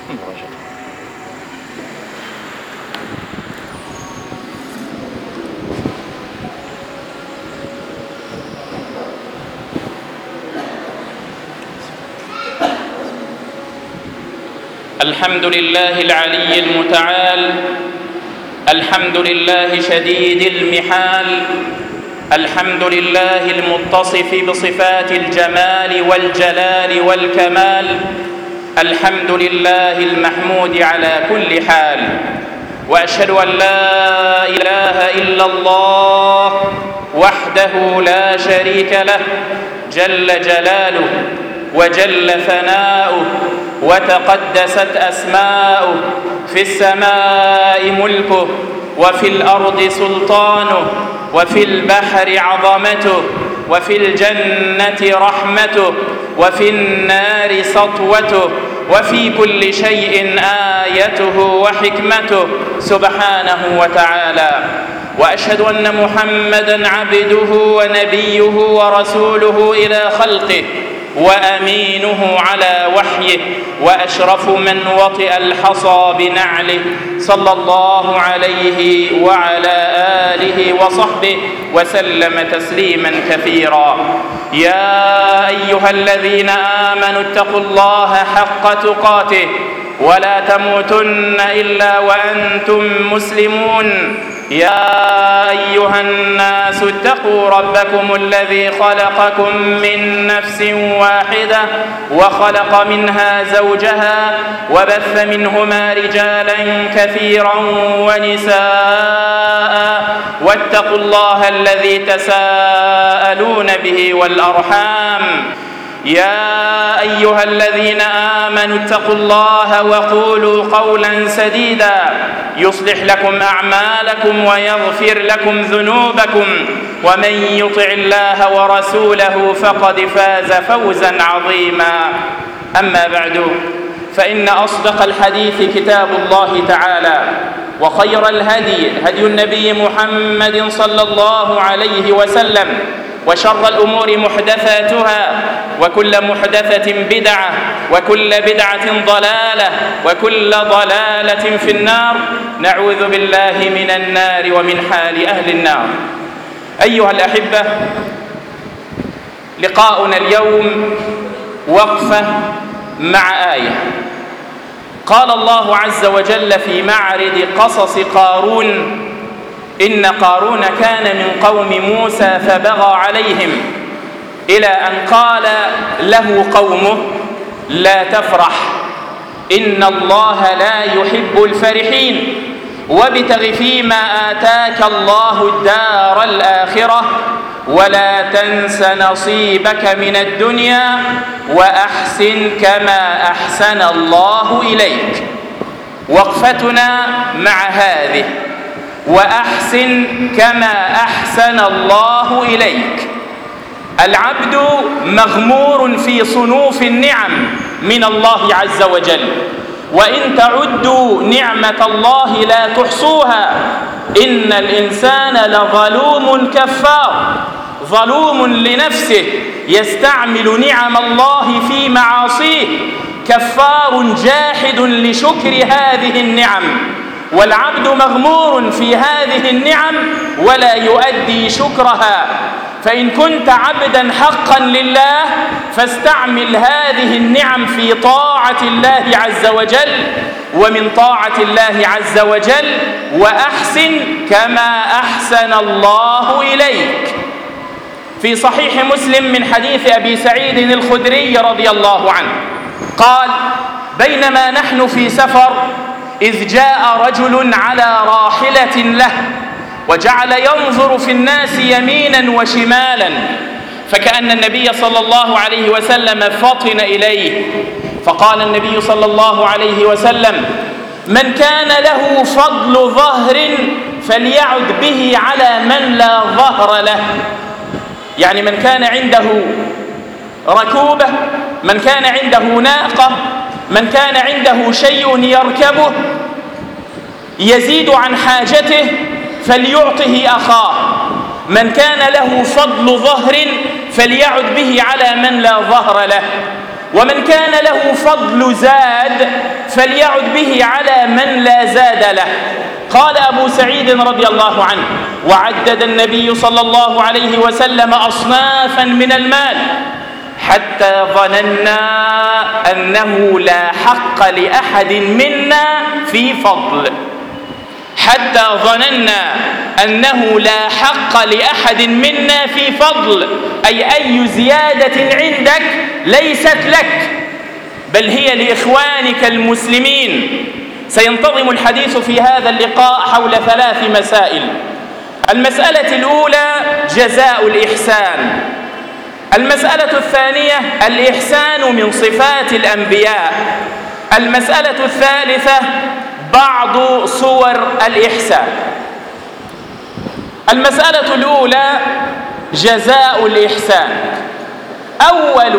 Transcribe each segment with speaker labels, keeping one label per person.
Speaker 1: الحمد لله العلي المتعال، الحمد لله شديد المحال، الحمد لله المتصف بصفات الجمال والجلال والكمال، الحمد لله المحمود على كل حال. وأشهد أن لا إله إلا الله وحده لا شريك له، جل جلاله وجل ثناؤه وتقدست أسماؤه، في السماء ملكه وفي الأرض سلطانه، وفي البحر عظمته، وفي الجنة رحمته، وفي النار سطوته، وفي كل شيء آيته وحكمته سبحانه وتعالى. وأشهد أن محمدًا عبده ونبيه ورسوله إلى خلقه، وأمينه على وحيه، وأشرف من وطئ الحصى بنعله، صلى الله عليه وعلى آله وصحبه وسلم تسليما كثيرا. يا أيها الذين آمنوا اتقوا الله حق تقاته ولا تموتن إلا وأنتم مسلمون. يا أيها الناس اتقوا ربكم الذي خلقكم من نفس واحدة وخلق منها زوجها وبث منهما رجالا كثيرا ونساء، واتقوا الله الذي تساءلون به والأرحام. يا أيها الذين آمنوا اتقوا الله وقولوا قولا سديدا يصلح لكم أعمالكم ويغفر لكم ذنوبكم، ومن يطع الله ورسوله فقد فاز فوزا عظيما. أما بعد، فإن أصدق الحديث كتاب الله تعالى، وخير الهدي هدي النبي محمد صلى الله عليه وسلم، وشر الأمور محدثاتها، وكل محدثة بدعة، وكل بدعة ضلالة، وكل ضلالة في النار. نعوذ بالله من النار ومن حال أهل النار. أيها الأحبة، لقاؤنا اليوم وقفة مع آية. قال الله عز وجل في معرض قصص قارون: إن قارون كان من قوم موسى فبغى عليهم، إلى أن قال له قومه: لا تفرح، إن الله لا يحب الفرحين، وابتغ فيما آتاك الله الدار الآخرة، ولا تنس نصيبك من الدنيا، وأحسن كما أحسن الله إليك. وقفتنا مع هذه: وأحسن كما أحسن الله إليك. العبد مغمور في صنوف النعم من الله عز وجل، وإن تعدوا نعمة الله لا تحصوها، إن الإنسان لظلوم كفار، ظلوم لنفسه، يستعمل نعم الله في معاصيه، كفار جاحد لشكر هذه النعم. والعبد مغمور في هذه النعم ولا يؤدي شكرها. فإن كنت عبدا حقا لله فاستعمل هذه النعم في طاعة الله عز وجل، ومن طاعة الله عز وجل: وأحسن كما أحسن الله إليك. في صحيح مسلم من حديث أبي سعيد الخدري رضي الله عنه قال: بينما نحن في سفر إذ جاء رجل على راحلة له، وجعل ينظر في الناس يمينا وشمالا، فكأن النبي صلى الله عليه وسلم فطن إليه، فقال النبي صلى الله عليه وسلم: من كان له فضل ظهر فليعد به على من لا ظهر له. يعني من كان عنده ركوبة، من كان عنده ناقة، من كان عنده شيء يركبه يزيد عن حاجته فليعطه أخاه. من كان له فضل ظهر فليعد به على من لا ظهر له. ومن كان له فضل زاد فليعد به على من لا زاد له. قال أبو سعيد رضي الله عنه: وعدد النبي صلى الله عليه وسلم أصنافا من المال حتى ظننا أنه لا حق لأحد منا في فضل. حتى ظننا أنه لا حق لأحد منا في فضل، أي زيادة عندك ليست لك بل هي لإخوانك المسلمين. سينتظم الحديث في هذا اللقاء حول 3 مسائل. المسألة الأولى جزاء الإحسان. المسألة الثانية الإحسان من صفات الأنبياء. المسألة الثالثة بعض صور الإحسان. المسألة الأولى جزاء الإحسان. أول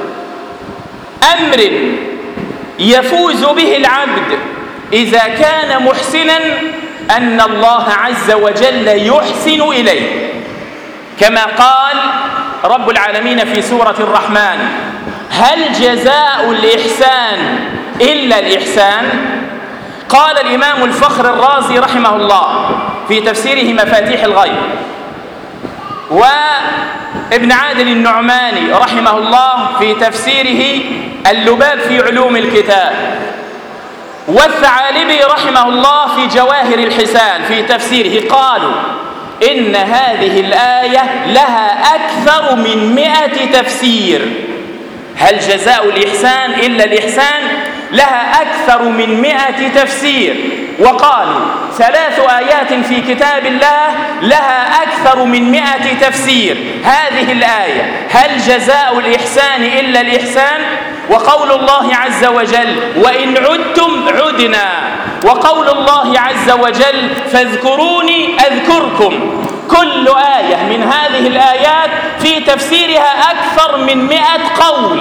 Speaker 1: أمر يفوز به العبد إذا كان محسنا أن الله عز وجل يحسن إليه، كما قال رب العالمين في سورة الرحمن: هل جزاء الإحسان إلا الإحسان؟ قال الإمام الفخر الرازي رحمه الله في تفسيره مفاتيح الغيب، وابن عادل النعماني رحمه الله في تفسيره اللباب في علوم الكتاب، والثعالبي رحمه الله في جواهر الحسان في تفسيره، قالوا إن هذه الآية لها أكثر من 100 تفسير. هل جزاء الإحسان إلا الإحسان؟ لها أكثر من 100 تفسير. وقالوا 3 آيات في كتاب الله لها أكثر من 100 تفسير. هذه الآية: هل جزاء الإحسان إلا الإحسان؟ وقول الله عز وجل: وإن عدتم عدنا. وقول الله عز وجل: فاذكروني أذكركم. كل آية من هذه الآيات في تفسيرها أكثر من 100 قول.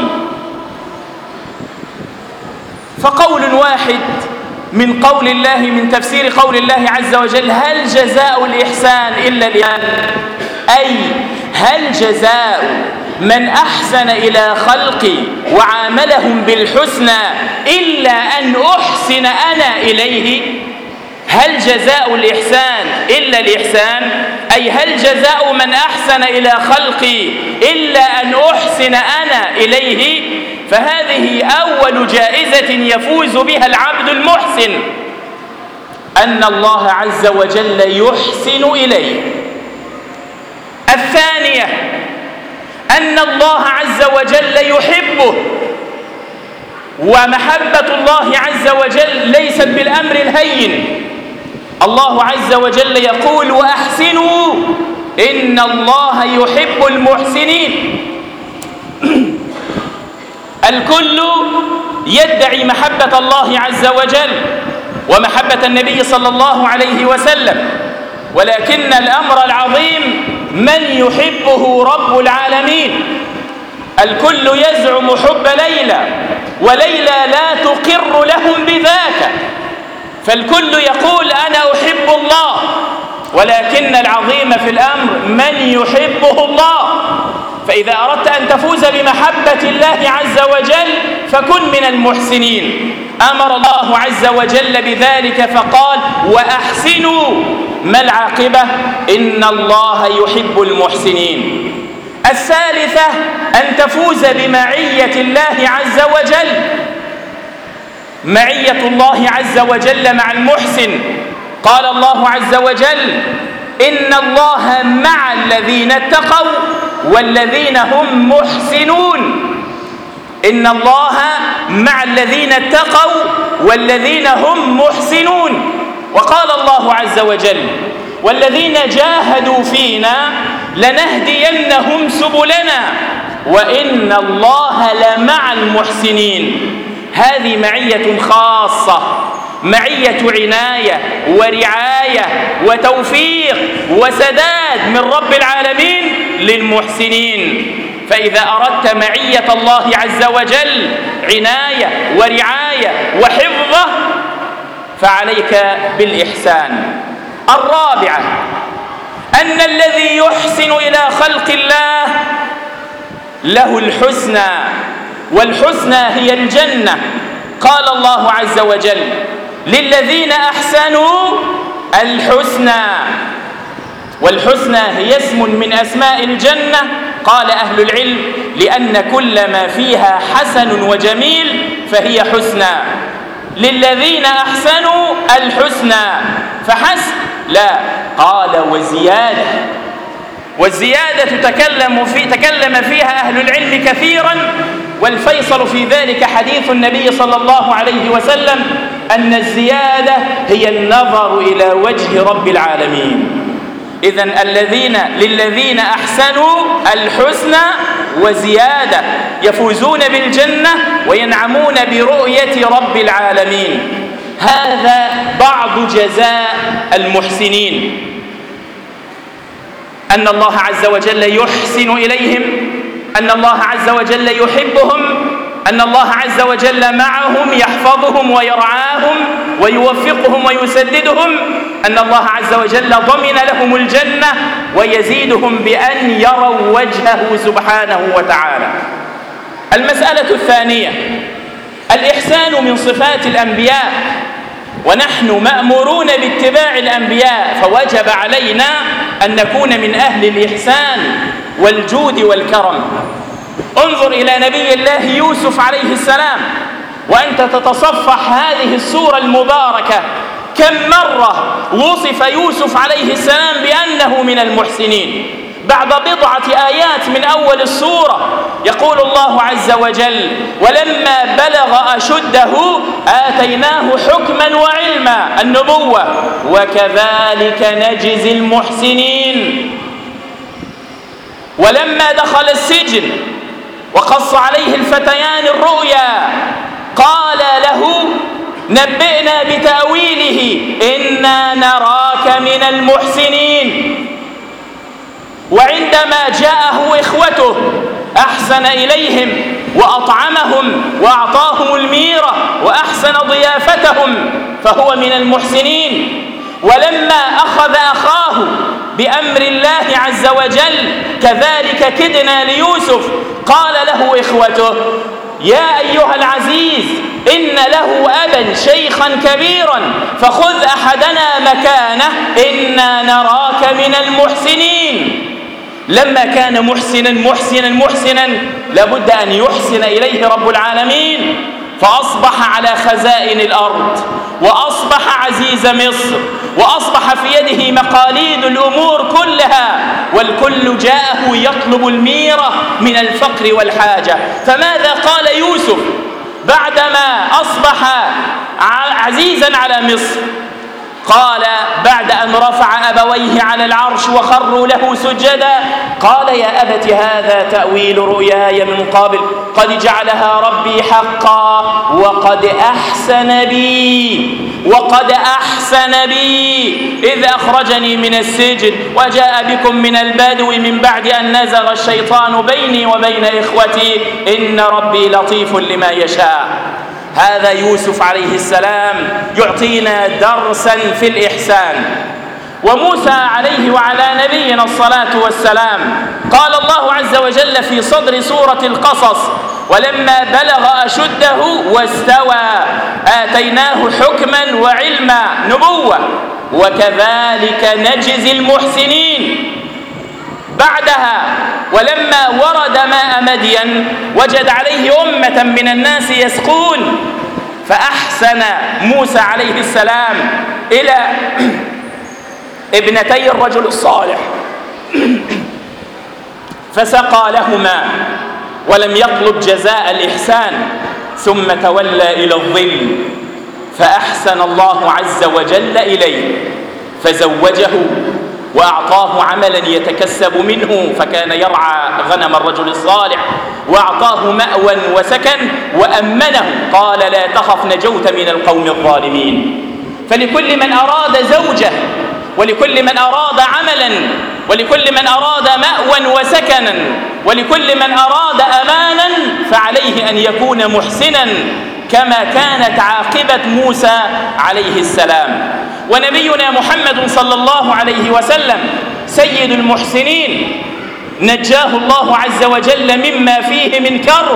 Speaker 1: فقول واحد من قول الله، من تفسير قول الله عز وجل: هل جزاء الإحسان إلا الإحسان، أي هل جزاء من أحسن إلى خلقي وعاملهم بالحسنى إلا أن أحسن أنا إليه؟ هل جزاء الإحسان إلا الإحسان، أي هل جزاء من أحسن إلى خلقي إلا أن أحسن أنا إليه؟ فهذه أول جائزة يفوز بها العبد المحسن، أن الله عز وجل يحسن إليه. الثانية أن الله عز وجل يحبه، ومحبة الله عز وجل ليست بالأمر الهين. الله عز وجل يقول: وأحسنوا إن الله يحب المحسنين. الكل يدعي محبة الله عز وجل ومحبة النبي صلى الله عليه وسلم، ولكن الأمر العظيم من يحبه رب العالمين. الكل يزعم حب ليلى، وليلى لا تقر لهم بذاك، فالكل يقول أنا أحب الله، ولكن العظيم في الأمر من يحبه الله. فإذا أردت أن تفوز بمحبة الله عز وجل فكن من المحسنين. أمر الله عز وجل بذلك فقال: وأحسنوا. ما العاقبة؟ إن الله يحب المحسنين. الثالثة أن تفوز بمعية الله عز وجل. معية الله عز وجل مع المحسن. قال الله عز وجل: إن الله مع الذين اتقوا والذين هم محسنون. إن الله مع الذين اتقوا والذين هم محسنون. وقال الله عز وجل: والذين جاهدوا فينا لنهدينهم سبلنا وإن الله لمع المحسنين. هذه معية خاصة، معية عناية ورعاية وتوفيق وسداد من رب العالمين للمحسنين. فإذا أردت معية الله عز وجل، عناية ورعاية وحفظه، فعليك بالإحسان. الرابعة أن الذي يحسن إلى خلق الله له الحسنى والحسنى هي الجنة. قال الله عز وجل: للذين أحسنوا الحسنى، والحسنى هي اسم من أسماء الجنة. قال أهل العلم: لأن كل ما فيها حسن وجميل فهي حسنى. للذين أحسنوا الحسنى فحسب؟ لا، قال وزيادة. والزيادة تكلم فيها أهل العلم كثيرا، والفيصل في ذلك حديث النبي صلى الله عليه وسلم أن الزيادة هي النظر إلى وجه رب العالمين. إذن للذين أحسنوا الحسنى وزيادة، يفوزون بالجنة وينعمون برؤية رب العالمين. هذا بعض جزاء المحسنين، أن الله عز وجل يحسن إليهم، أن الله عز وجل يحبهم، أن الله عز وجل معهم يحفظهم ويرعاهم ويوفقهم ويسددهم، أن الله عز وجل ضمن لهم الجنة ويزيدهم بأن يروا وجهه سبحانه وتعالى. المسألة الثانية: الإحسان من صفات الأنبياء، ونحن مأمورون باتباع الأنبياء، فوجب علينا أن نكون من أهل الإحسان والجود والكرم. انظر إلى نبي الله يوسف عليه السلام، وأنت تتصفح هذه السورة المباركة، كم مرة وصف يوسف عليه السلام بأنه من المحسنين. بعد بضعة آيات من أول السورة يقول الله عز وجل: ولما بلغ أشده آتيناه حكما وعلما، النبوة، وكذلك نجزي المحسنين. ولما دخل السجن وقص عليه الفتيان الرؤيا قال له: نبئنا بتأويله إنا نراك من المحسنين. وعندما جاءه إخوته أحسن إليهم وأطعمهم وأعطاهم الميرة وأحسن ضيافتهم، فهو من المحسنين. ولما أخذ أخاه بأمر الله عز وجل كذلك كدنا ليوسف، قال له إخوته: يا أيها العزيز إن له أبا شيخا كبيرا فخذ أحدنا مكانه إنا نراك من المحسنين. لما كان محسنا لابد أن يحسن إليه رب العالمين، فأصبح على خزائن الأرض، وأصبح عزيز مصر، وأصبح في يده مقاليد الأمور كلها، والكل جاءه يطلب الميرة من الفقر والحاجة. فماذا قال يوسف بعدما أصبح عزيزا على مصر؟ قال بعد أن رفع أبويه على العرش وخروا له سجدا: قال يا أبت هذا تأويل رؤياي من قبل قد جعلها ربي حقا وقد أحسن بي إذ أخرجني من السجن وجاء بكم من البدو من بعد أن نزغ الشيطان بيني وبين إخوتي إن ربي لطيف لما يشاء. هذا يوسف عليه السلام يعطينا درسا في الإحسان. وموسى عليه وعلى نبينا الصلاة والسلام قال الله عز وجل في صدر سورة القصص: ولما بلغ أشده واستوى آتيناه حكما وعلما، نبوة، وكذلك نجزي المحسنين. بعدها ولما ورد ماء مدين وجد عليه أمة من الناس يسقون، فأحسن موسى عليه السلام إلى ابنتي الرجل الصالح فسقى لهما ولم يطلب جزاء الإحسان، ثم تولى إلى الظل فأحسن الله عز وجل إليه فزوجه وأعطاه عملا يتكسب منه، فكان يرعى غنم الرجل الصالح، وأعطاه مأوى وسكن وأمنه، قال لا تخف نجوت من القوم الظالمين. فلكل من أراد زوجة، ولكل من أراد عملا، ولكل من أراد مأوى وسكنا، ولكل من أراد أمانا، فعليه أن يكون محسنا كما كانت عاقبة موسى عليه السلام. ونبينا محمد صلى الله عليه وسلم سيد المحسنين، نجاه الله عز وجل مما فيه من كرب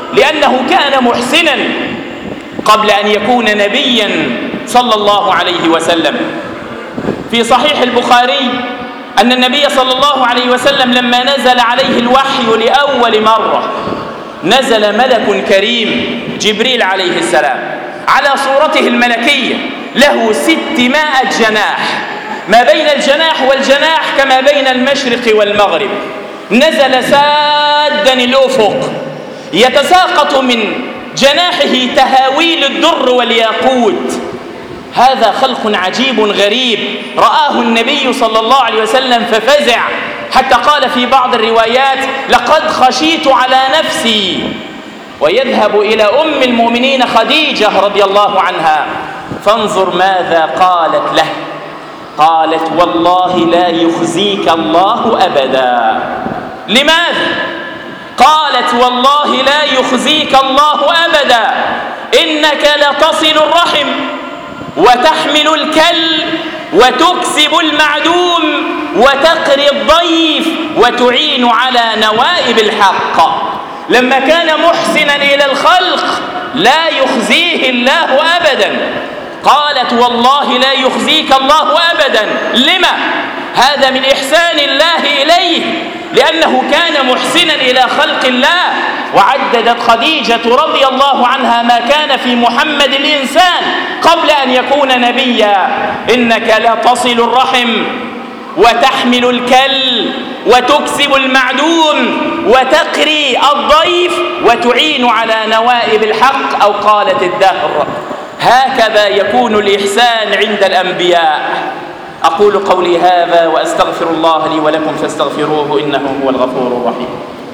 Speaker 1: لأنه كان محسنا قبل أن يكون نبيا صلى الله عليه وسلم. في صحيح البخاري أن النبي صلى الله عليه وسلم لما نزل عليه الوحي لأول مرة نزل ملك كريم جبريل عليه السلام على صورته الملكية، له 600 جناح، ما بين الجناح والجناح كما بين المشرق والمغرب، نزل سادا الأفق، يتساقط من جناحه تهاويل الدر والياقوت. هذا خلق عجيب غريب رآه النبي صلى الله عليه وسلم ففزع، حتى قال في بعض الروايات: لقد خشيت على نفسي. ويذهب إلى أم المؤمنين خديجة رضي الله عنها، فانظر ماذا قالت له. قالت: والله لا يخزيك الله أبدا. لماذا؟ قالت: والله لا يخزيك الله أبدا، إنك لتصل الرحم وتحمل الكل وتكسب المعدوم وتقري الضيف وتعين على نوائب الحق. لما كان محسنا إلى الخلق لا يخزيه الله أبدا. قالت: والله لا يخزيك الله أبدا. لما؟ هذا من إحسان الله إليه، لأنه كان محسنا إلى خلق الله. وعددت خديجة رضي الله عنها ما كان في محمد الإنسان قبل أن يكون نبيا: إنك لتصل الرحم وتحمل الكل وتكسب المعدوم وتقري الضيف وتعين على نوائب الحق، أو قالت الدهر. هكذا يكون الإحسان عند الأنبياء. أقول قولي هذا وأستغفر الله لي ولكم فاستغفروه إنه هو الغفور الرحيم.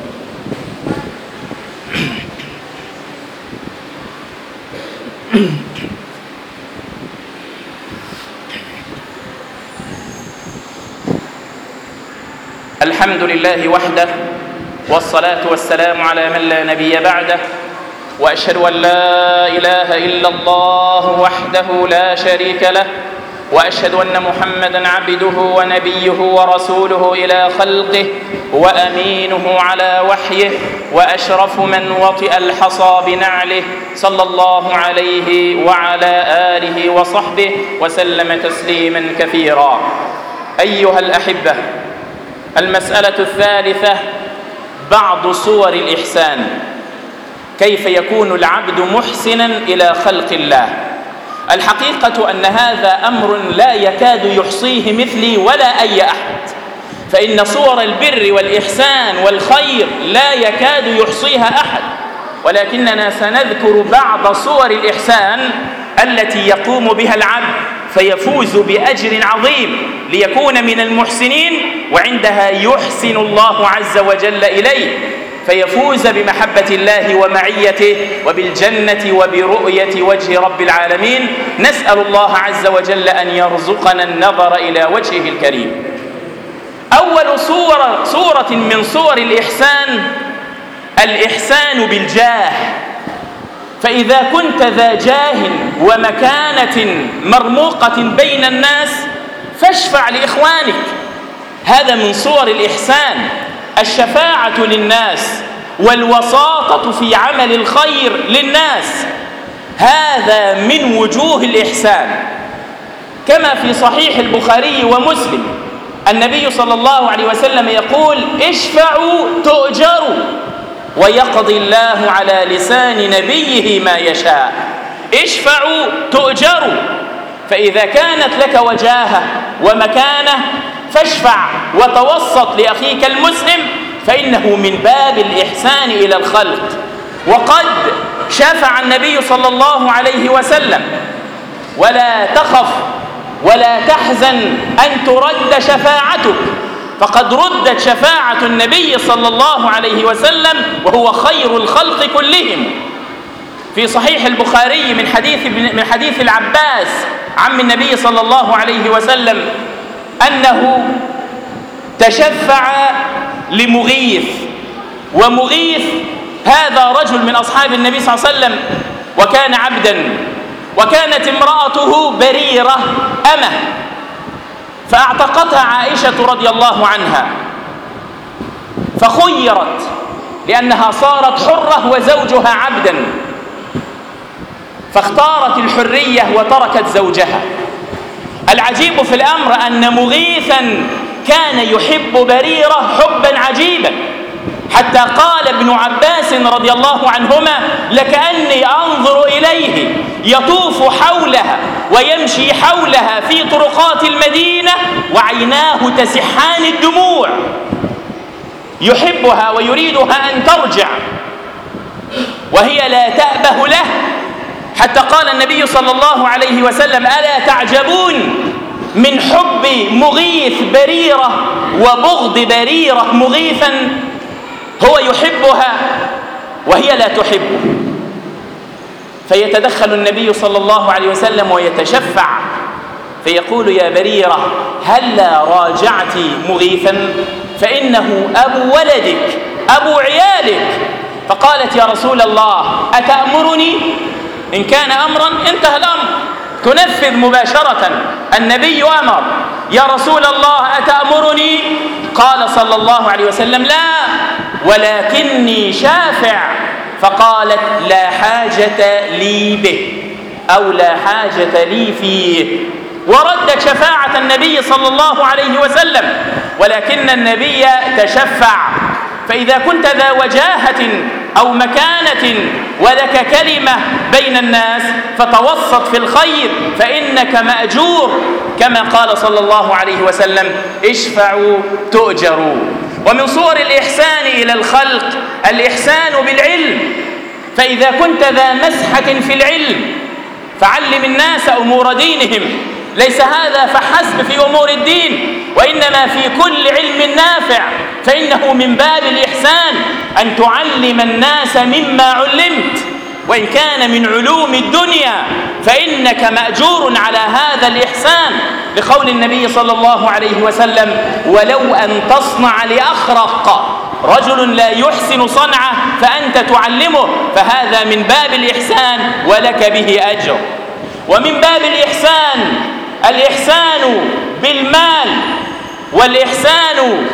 Speaker 1: الحمد لله وحده، والصلاة والسلام على من لا نبي بعده، وأشهد أن لا إله إلا الله وحده لا شريك له، وأشهد أن محمدًا عبده ونبيه ورسوله إلى خلقه وأمينه على وحيه، وأشرف من وطئ الحصى بنعله، صلى الله عليه وعلى آله وصحبه وسلم تسليمًا كثيرا. أيها الأحبة، المسألة الثالثة: بعض صور الإحسان. كيف يكون العبد محسناً إلى خلق الله؟ الحقيقة أن هذا أمر لا يكاد يحصيه مثلي ولا أي أحد، فإن صور البر والإحسان والخير لا يكاد يحصيها أحد، ولكننا سنذكر بعض صور الإحسان التي يقوم بها العبد فيفوز بأجر عظيم ليكون من المحسنين، وعندها يحسن الله عز وجل إليه فيفوز بمحبة الله ومعيته وبالجنة وبرؤية وجه رب العالمين. نسأل الله عز وجل أن يرزقنا النظر إلى وجهه الكريم. أول صورة من صور الإحسان: الإحسان بالجاه. فإذا كنت ذا جاه ومكانة مرموقة بين الناس فاشفع لإخوانك. هذا من صور الإحسان، الشفاعة للناس والوساطة في عمل الخير للناس، هذا من وجوه الإحسان. كما في صحيح البخاري ومسلم النبي صلى الله عليه وسلم يقول: اشفعوا تؤجروا، ويقضي الله على لسان نبيه ما يشاء. اشفعوا تؤجروا. فإذا كانت لك وجاهة ومكانة فاشفع وتوسط لأخيك المسلم، فإنه من باب الإحسان إلى الخلق. وقد شفع النبي صلى الله عليه وسلم: ولا تخف ولا تحزن أن ترد شفاعتك، فقد ردت شفاعة النبي صلى الله عليه وسلم وهو خير الخلق كلهم. في صحيح البخاري من حديث العباس عم النبي صلى الله عليه وسلم أنه تشفع لمغيث، ومغيث هذا رجل من أصحاب النبي صلى الله عليه وسلم وكان عبدا، وكانت امرأته بريرة أمة، فأعتقتها عائشة رضي الله عنها، فخيرت لأنها صارت حرة وزوجها عبدا، فاختارت الحرية وتركت زوجها. العجيب في الأمر أن مغيثا كان يحب بريرة حبا عجيبا، حتى قال ابن عباس رضي الله عنهما: لكأني أنظر إليه يطوف حولها ويمشي حولها في طرقات المدينة وعيناه تسحان الدموع، يحبها ويريدها أن ترجع وهي لا تأبه له، حتى قال النبي صلى الله عليه وسلم: ألا تعجبون من حب مغيث بريرة وبغض بريرة مغيثا؟ هو يحبها وهي لا تحبه، فيتدخل النبي صلى الله عليه وسلم ويتشفع فيقول: يا بريرة هلا راجعت مغيثا فإنه أبو ولدك أبو عيالك. فقالت: يا رسول الله أتأمرني؟ إن كان أمرا انتهى الأمر، تنفذ مباشرة. النبي أمر: يا رسول الله أتأمرني؟ قال صلى الله عليه وسلم: لا، ولكني شافع. فقالت: لا حاجة لي به، أو لا حاجة لي فيه، وردت شفاعة النبي صلى الله عليه وسلم، ولكن النبي تشفع. فإذا كنت ذا وجاهة أو مكانة ولك كلمة بين الناس فتوسط في الخير فإنك مأجور، كما قال صلى الله عليه وسلم: اشفعوا تؤجروا. ومن صور الإحسان إلى الخلق الإحسان بالعلم، فإذا كنت ذا مسحة في العلم فعلم الناس أمور دينهم، ليس هذا فحسب في أمور الدين، وإنما في كل علم نافع، فإنه من باب الإحسان أن تعلم الناس مما علمت، وإن كان من علوم الدنيا فإنك مأجور على هذا الإحسان، لقول النبي صلى الله عليه وسلم: ولو أن تصنع لأخرق رجل لا يحسن صنعه فأنت تعلمه، فهذا من باب الإحسان ولك به أجر. ومن باب الإحسان بالمال، والإحسان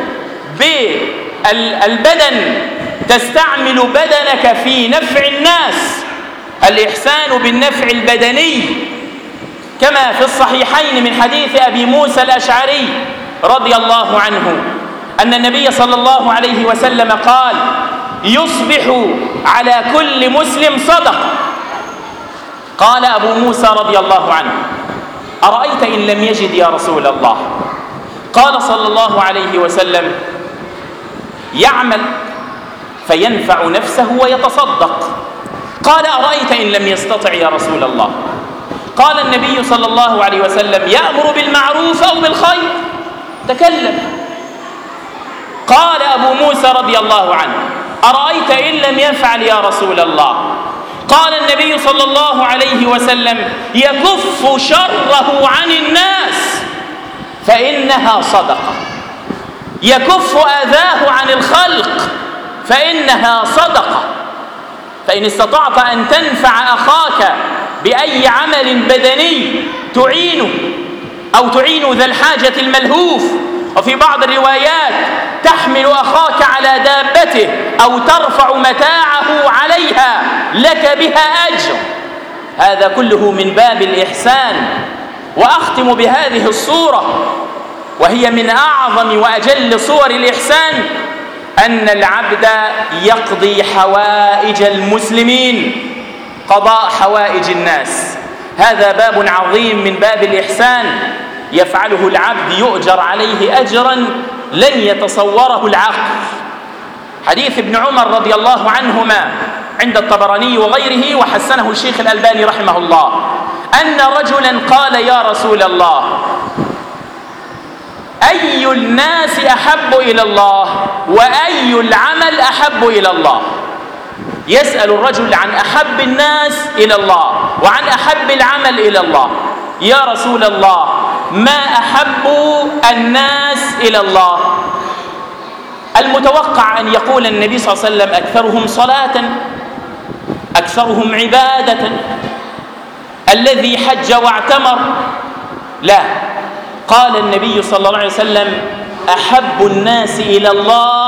Speaker 1: بالبدن، تستعمل بدنك في نفع الناس، الإحسان بالنفع البدني، كما في الصحيحين من حديث أبي موسى الأشعري رضي الله عنه أن النبي صلى الله عليه وسلم قال: يصبح على كل مسلم صدقة. قال أبو موسى رضي الله عنه: أرأيت إن لم يجد يا رسول الله؟ قال صلى الله عليه وسلم: يعمل فينفع نفسه ويتصدق. قال: أرأيت إن لم يستطع يا رسول الله؟ قال النبي صلى الله عليه وسلم: يأمر بالمعروف أو بالخير، تكلم. قال أبو موسى رضي الله عنه: أرأيت إن لم يفعل يا رسول الله؟ قال النبي صلى الله عليه وسلم: يكف شره عن الناس فإنها صدقة، يكف أذاه عن الخلق فإنها صدقة. فإن استطعت أن تنفع أخاك بأي عمل بدني تعينه أو تعين ذا الحاجة الملهوف، وفي بعض الروايات تحمل أخاك على دابته أو ترفع متاعه عليها، لك بها أجر، هذا كله من باب الإحسان. وأختم بهذه الصورة، وهي من أعظم وأجل صور الإحسان، أن العبد يقضي حوائج المسلمين، قضاء حوائج الناس، هذا باب عظيم من باب الإحسان، يفعله العبد يؤجر عليه أجرا لن يتصوره العقل. حديث ابن عمر رضي الله عنهما عند الطبراني وغيره، وحسنه الشيخ الألباني رحمه الله، أن رجلا قال: يا رسول الله، أي الناس أحب إلى الله وأي العمل أحب إلى الله؟ يسأل الرجل عن أحب الناس إلى الله وعن أحب العمل إلى الله. يا رسول الله، ما أحب الناس إلى الله؟ المتوقع أن يقول النبي صلى الله عليه وسلم: أكثرهم صلاة، أكثرهم عبادة، الذي حج واعتمر. لا، قال النبي صلى الله عليه وسلم: أحب الناس إلى الله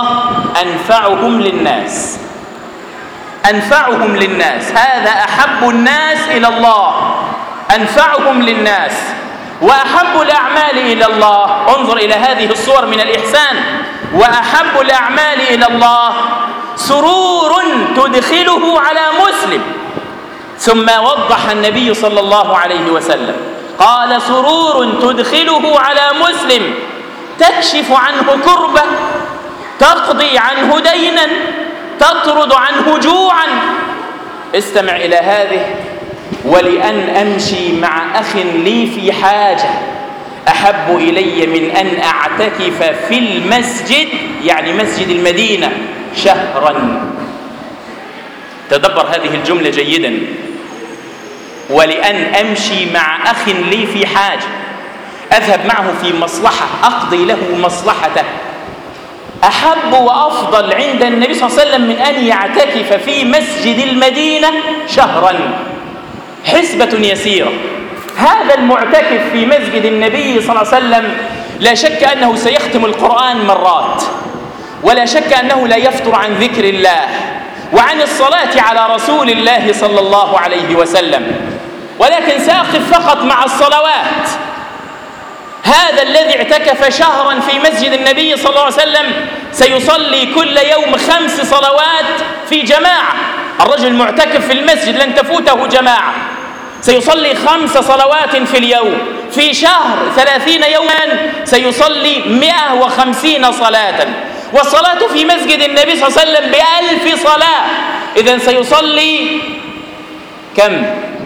Speaker 1: أنفعهم للناس. أنفعهم للناس، هذا أحب الناس إلى الله، أنفعهم للناس. وأحب الأعمال إلى الله، انظر إلى هذه الصور من الإحسان، وأحب الأعمال إلى الله سرور تدخله على مسلم. ثم وضح النبي صلى الله عليه وسلم قال: سرور تدخله على مسلم تكشف عنه كربة، تقضي عنه دينا، تطرد عنه جوعا. استمع إلى هذه: ولأن أمشي مع أخ لي في حاجة أحب إلي من أن أعتكف في المسجد، يعني مسجد المدينة، شهرا. تدبر هذه الجملة جيدا: ولأن أمشي مع أخ لي في حاجة، أذهب معه في مصلحة، أقضي له مصلحته، أحب وأفضل عند النبي صلى الله عليه وسلم من أن يعتكف في مسجد المدينة شهرا. حسبة يسيرة. هذا المعتكف في مسجد النبي صلى الله عليه وسلم لا شك أنه سيختم القرآن مرات، ولا شك أنه لا يفتر عن ذكر الله وعن الصلاة على رسول الله صلى الله عليه وسلم، ولكن سأقف فقط مع الصلوات. هذا الذي اعتكف شهرا في مسجد النبي صلى الله عليه وسلم سيصلي كل يوم 5 صلوات في جماعة. الرجل المعتكف في المسجد لن تفوته جماعة، سيصلي 5 صلوات في اليوم. في شهر 30 يوما سيصلي 150 صلاة، والصلاة في مسجد النبي صلى الله عليه وسلم ب1000 صلاة. إذن سيصلي كم؟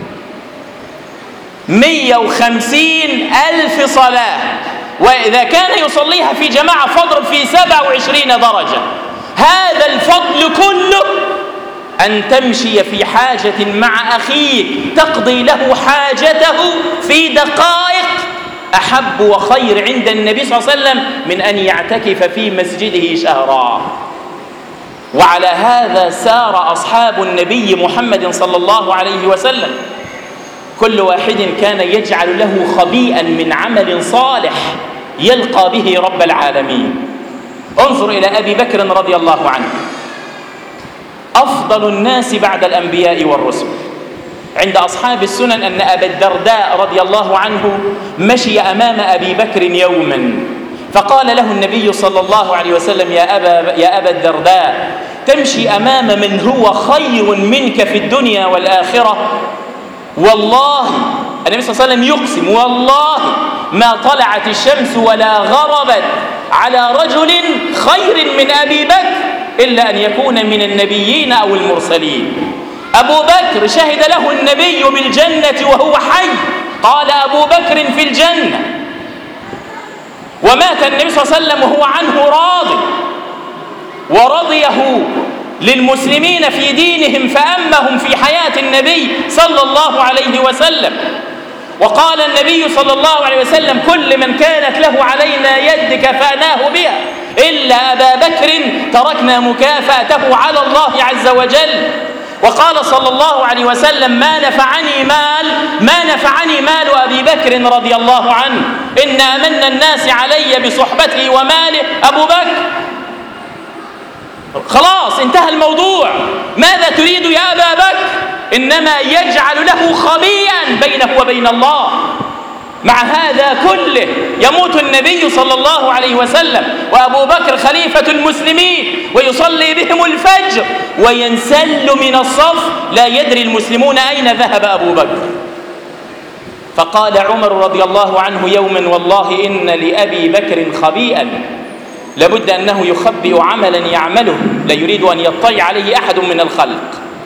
Speaker 1: 150,000 صلاة. وإذا كان يصليها في جماعة فاضرب في 27 درجة. هذا الفضل كله أن تمشي في حاجة مع أخيك تقضي له حاجته في دقائق أحب وخير عند النبي صلى الله عليه وسلم من أن يعتكف في مسجده شهرا. وعلى هذا سار أصحاب النبي محمد صلى الله عليه وسلم، كل واحد كان يجعل له خبيئا من عمل صالح يلقى به رب العالمين. انظر إلى أبي بكر رضي الله عنه، أفضل الناس بعد الأنبياء والرسل. عند أصحاب السنن أن أبا الدرداء رضي الله عنه مشي أمام أبي بكر يوما، فقال له النبي صلى الله عليه وسلم: يا أبا الدرداء، تمشي أمام من هو خير منك في الدنيا والآخرة؟ والله النبي صلى الله عليه وسلم يقسم: والله ما طلعت الشمس ولا غربت على رجل خير من أبي بكر إلا أن يكون من النبيين أو المرسلين. أبو بكر شهد له النبي بالجنة وهو حي، قال: أبو بكر في الجنة. ومات النبي صلى الله عليه وسلم وهو عنه راض، ورضيه للمسلمين في دينهم فأمهم في حياة النبي صلى الله عليه وسلم. وقال النبي صلى الله عليه وسلم: كل من كانت له علينا يد كفاناه بها إلا أبا بكر تركنا مكافأته على الله عز وجل. وقال صلى الله عليه وسلم: ما نفعني مال أبي بكر رضي الله عنه، إن أمن الناس علي بصحبته وماله أبو بكر. خلاص انتهى الموضوع. ماذا تريد يا أبا بكر؟ إنما يجعل له خبيئا بينه وبين الله. مع هذا كله يموت النبي صلى الله عليه وسلم وأبو بكر خليفة المسلمين ويصلي بهم الفجر وينسل من الصف، لا يدري المسلمون أين ذهب أبو بكر. فقال عمر رضي الله عنه يوما: والله إن لأبي بكر خبيئا لابد أنه يخبئ عملا يعمله لا يريد أن يطلع عليه أحد من الخلق.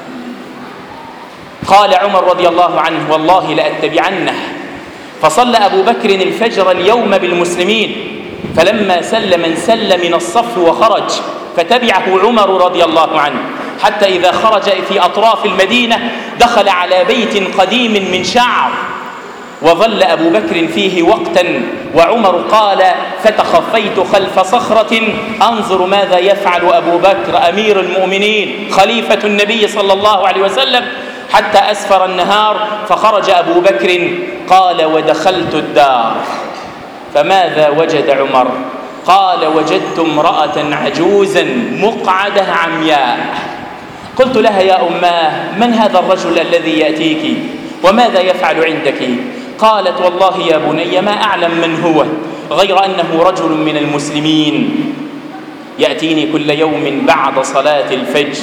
Speaker 1: قال عمر رضي الله عنه: والله لأتبعنه. فصلى أبو بكر الفجر اليوم بالمسلمين، فلما سل من سل من الصف وخرج فتبعه عمر رضي الله عنه، حتى إذا خرج في أطراف المدينة دخل على بيت قديم من شعر، وظل أبو بكر فيه وقتا، وعمر قال: فتخفيت خلف صخرة أنظر ماذا يفعل أبو بكر أمير المؤمنين خليفة النبي صلى الله عليه وسلم، حتى أسفر النهار. فخرج أبو بكر قال: ودخلت الدار فماذا وجد عمر؟ قال: وجدت امرأة عجوزا مقعدة عمياء. قلت لها: يا أماه، من هذا الرجل الذي يأتيك وماذا يفعل عندك؟ قالت: والله يا بني ما أعلم من هو، غير أنه رجل من المسلمين يأتيني كل يوم بعد صلاة الفجر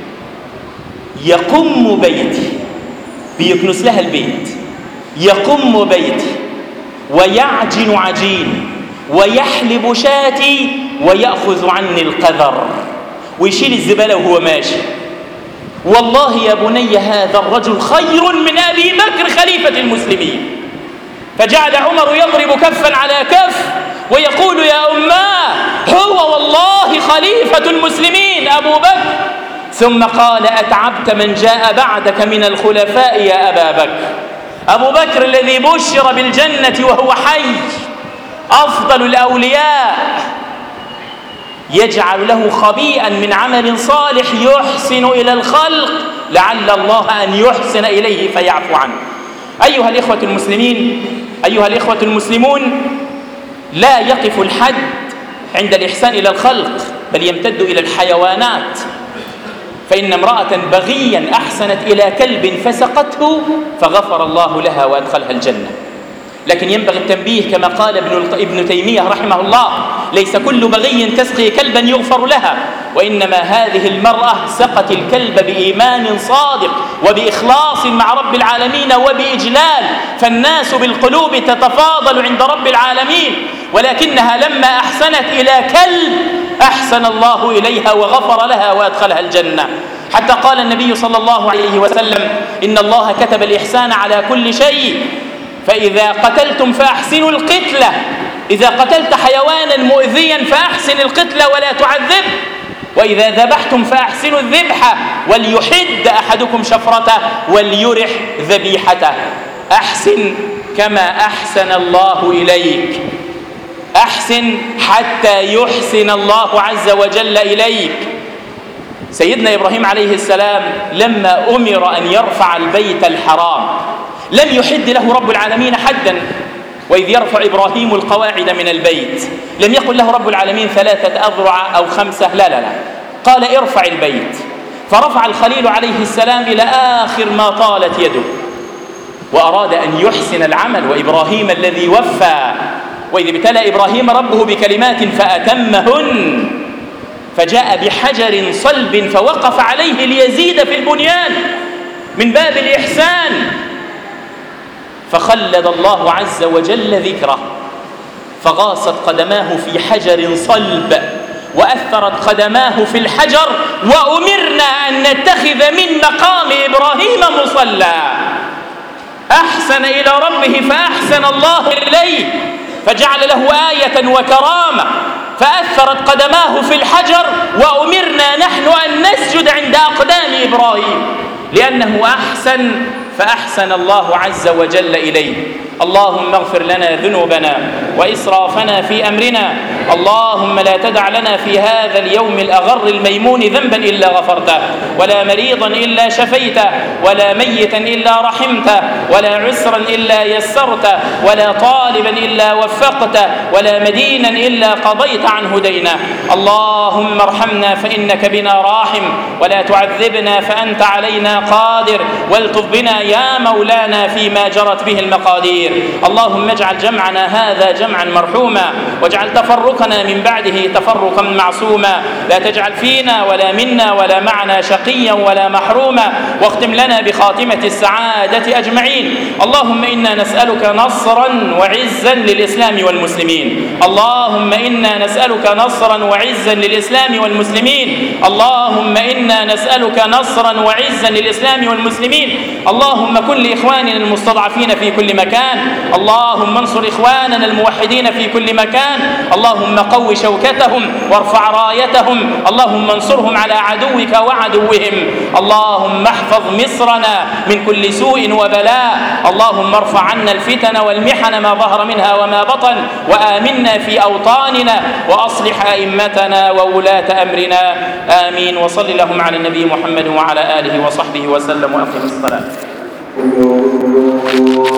Speaker 1: يقم بيتي، بيكنس لها البيت، يقم بيتي ويعجن عجين ويحلب شاتي ويأخذ عني القذر ويشيل الزبالة وهو ماشي. والله يا بني هذا الرجل خير من أبي بكر خليفة المسلمين. فجعل عمر يضرب كفا على كف ويقول: يا أماه، هو والله خليفة المسلمين أبو بكر. ثم قال: أتعبت من جاء بعدك من الخلفاء يا أبا بكر. أبو بكر الذي بشر بالجنة وهو حي، أفضل الأولياء، يجعل له خبيئا من عمل صالح يحسن إلى الخلق لعل الله أن يحسن إليه فيعفو عنه. أيها الإخوة المسلمين، أيها الإخوة المسلمون، لا يقف الحد عند الإحسان إلى الخلق، بل يمتد إلى الحيوانات. فإن امرأة بغيا أحسنت إلى كلب فسقته فغفر الله لها وأدخلها الجنة. لكن ينبغي التنبيه كما قال ابن تيمية رحمه الله: ليس كل بغي تسقي كلبا يغفر لها، وإنما هذه المرأة سقت الكلب بإيمان صادق وبإخلاص مع رب العالمين وبإجلال، فالناس بالقلوب تتفاضل عند رب العالمين، ولكنها لما أحسنت إلى كلب أحسن الله إليها وغفر لها وأدخلها الجنة. حتى قال النبي صلى الله عليه وسلم: إن الله كتب الإحسان على كل شيء، فإذا قتلتم فأحسنوا القتلة، إذا قتلت حيوانا مؤذيا فأحسن القتلة ولا تعذب، وإذا ذبحتم فأحسنوا الذبحة، وليحد أحدكم شفرته وليرح ذبيحته. أحسن كما أحسن الله إليك، أحسن حتى يحسن الله عز وجل إليك. سيدنا إبراهيم عليه السلام لما أمر أن يرفع البيت الحرام لم يحد له رب العالمين حدا. وإذ يرفع إبراهيم القواعد من البيت لم يقل له رب العالمين 3 أذرع أو 5، لا، قال: ارفع البيت. فرفع الخليل عليه السلام إلى آخر ما طالت يده، وأراد أن يحسن العمل، وإبراهيم الذي وفى. وإذ ابتلى إبراهيم ربه بكلمات فأتمهن، فجاء بحجر صلب فوقف عليه ليزيد في البنيان من باب الإحسان، فخلد الله عز وجل ذكره، فغاصت قدماه في حجر صلب وأثرت قدماه في الحجر، وأمرنا أن نتخذ من مقام إبراهيم مصلى. أحسن إلى ربه فأحسن الله إليه، فجعل له آية وكرامة، فأثرت قدماه في الحجر، وأمرنا نحن أن نسجد عند أقدام إبراهيم لأنه أحسن فأحسن الله عز وجل إليه. اللهم اغفر لنا ذنوبنا وإسرافنا في أمرنا. اللهم لا تدع لنا في هذا اليوم الأغر الميمون ذنبا إلا غفرته، ولا مريضا إلا شفيته، ولا ميتا إلا رحمته، ولا عسرا إلا يسرته، ولا طالبا إلا وفقته، ولا مدينا إلا قضيت عنه دينه. اللهم ارحمنا فإنك بنا راحم، ولا تعذبنا فأنت علينا قادر، والطف بنا يا مولانا فيما جرت به المقادير. اللهم اجعل جمعنا هذا جمعا مرحوما، واجعل تفرقنا من بعده تفرقا معصوما، لا تجعل فينا ولا منا ولا معنا شقيا ولا محروما، واختم لنا بخاتمة السعادة أجمعين. اللهم إنا نسألك نصرا وعزا للإسلام والمسلمين. اللهم إنا نسألك نصرا وعزا للإسلام والمسلمين. اللهم إنا نسألك نصرا وعزا للإسلام والمسلمين. اللهم كن لإخواننا المستضعفين في كل مكان. اللهم انصر إخواننا الموحدين في كل مكان. اللهم قو شوكتهم وارفع رايتهم. اللهم انصرهم على عدوك وعدوهم. اللهم احفظ مصرنا من كل سوء وبلاء. اللهم ارفع عنا الفتن والمحن ما ظهر منها وما بطن، وآمنا في أوطاننا، وأصلح أئمتنا وولاة أمرنا. آمين. وصل اللهم على النبي محمد وعلى آله وصحبه وسلم، وأقم الصلاة.